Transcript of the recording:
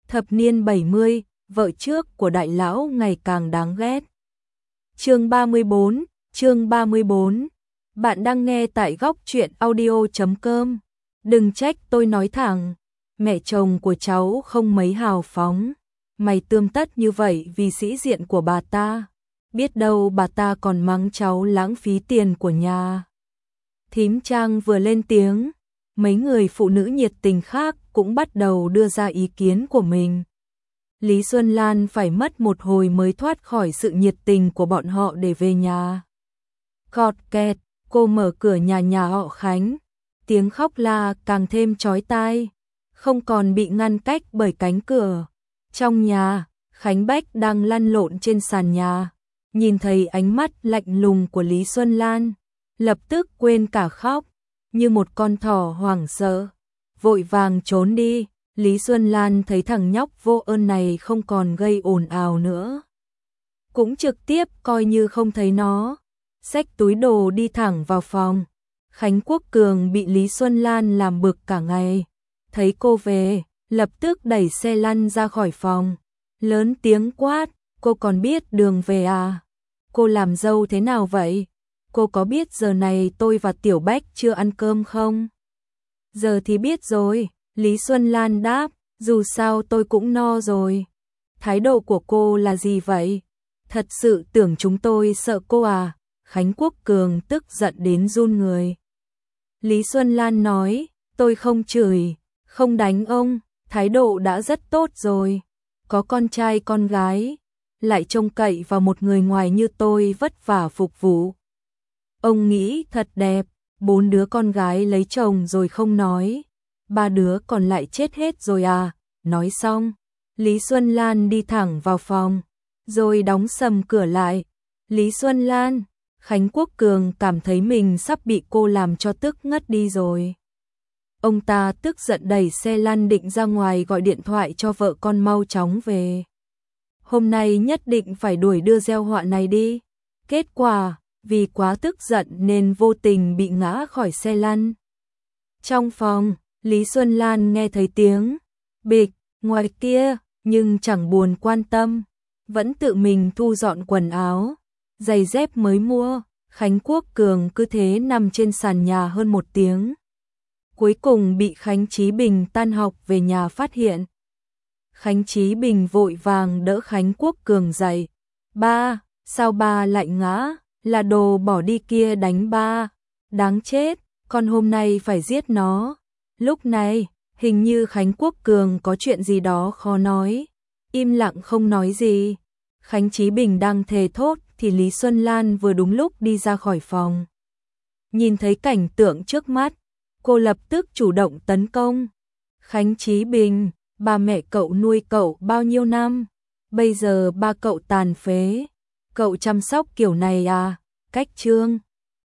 Thập niên 70, vợ trước của đại lão ngày càng đáng ghét. Chương 34. Bạn đang nghe tại góc truyện audio.com. Đừng trách tôi nói thẳng, mẹ chồng của cháu không mấy hào phóng. Mày tươm tất như vậy vì sĩ diện của bà ta. Biết đâu bà ta còn mắng cháu lãng phí tiền của nhà. Thím Trang vừa lên tiếng, mấy người phụ nữ nhiệt tình khác cũng bắt đầu đưa ra ý kiến của mình. Lý Xuân Lan phải mất một hồi mới thoát khỏi sự nhiệt tình của bọn họ để về nhà. Cọt kẹt, cô mở cửa nhà họ Khánh, tiếng khóc la càng thêm chói tai, không còn bị ngăn cách bởi cánh cửa. Trong nhà, Khánh Bách đang lăn lộn trên sàn nhà, nhìn thấy ánh mắt lạnh lùng của Lý Xuân Lan, lập tức quên cả khóc, như một con thỏ hoảng sợ, vội vàng trốn đi. Lý Xuân Lan thấy thằng nhóc vô ơn này không còn gây ồn ào nữa, cũng trực tiếp coi như không thấy nó, xách túi đồ đi thẳng vào phòng. Khánh Quốc Cường bị Lý Xuân Lan làm bực cả ngày, thấy cô về, lập tức đẩy xe lăn ra khỏi phòng, lớn tiếng quát, cô còn biết đường về à? Cô làm dâu thế nào vậy? Cô có biết giờ này tôi và Tiểu Bách chưa ăn cơm không? Giờ thì biết rồi, Lý Xuân Lan đáp, dù sao tôi cũng no rồi. Thái độ của cô là gì vậy? Thật sự tưởng chúng tôi sợ cô à? Khánh Quốc Cường tức giận đến run người. Lý Xuân Lan nói, tôi không chửi, không đánh ông, thái độ đã rất tốt rồi. Có con trai con gái, lại trông cậy vào một người ngoài như tôi vất vả phục vụ. Ông nghĩ thật đẹp, 4 đứa con gái lấy chồng rồi không nói, 3 đứa còn lại chết hết rồi à? Nói xong, Lý Xuân Lan đi thẳng vào phòng, rồi đóng sầm cửa lại. Lý Xuân Lan, Khánh Quốc Cường cảm thấy mình sắp bị cô làm cho tức ngất đi rồi. Ông ta tức giận đẩy xe lăn định ra ngoài gọi điện thoại cho vợ con mau chóng về. Hôm nay nhất định phải đuổi đưa gieo họa này đi. Kết quả, vì quá tức giận nên vô tình bị ngã khỏi xe lăn. Trong phòng, Lý Xuân Lan nghe thấy tiếng bịch ngoài kia, nhưng chẳng buồn quan tâm, vẫn tự mình thu dọn quần áo, giày dép mới mua. Khánh Quốc Cường cứ thế nằm trên sàn nhà hơn 1 tiếng. Cuối cùng bị Khánh Chí Bình tan học về nhà phát hiện. Khánh Chí Bình vội vàng đỡ Khánh Quốc Cường dậy. Ba, sao ba lại ngã? Là đồ bỏ đi kia đánh ba. Đáng chết, con hôm nay phải giết nó. Lúc này, hình như Khánh Quốc Cường có chuyện gì đó khó nói. Im lặng không nói gì. Khánh Chí Bình đang thề thốt thì Lý Xuân Lan vừa đúng lúc đi ra khỏi phòng. Nhìn thấy cảnh tượng trước mắt, cô lập tức chủ động tấn công. Khánh Chí Bình, ba mẹ cậu nuôi cậu bao nhiêu năm? Bây giờ ba cậu tàn phế, cậu chăm sóc kiểu này à? Cách Trương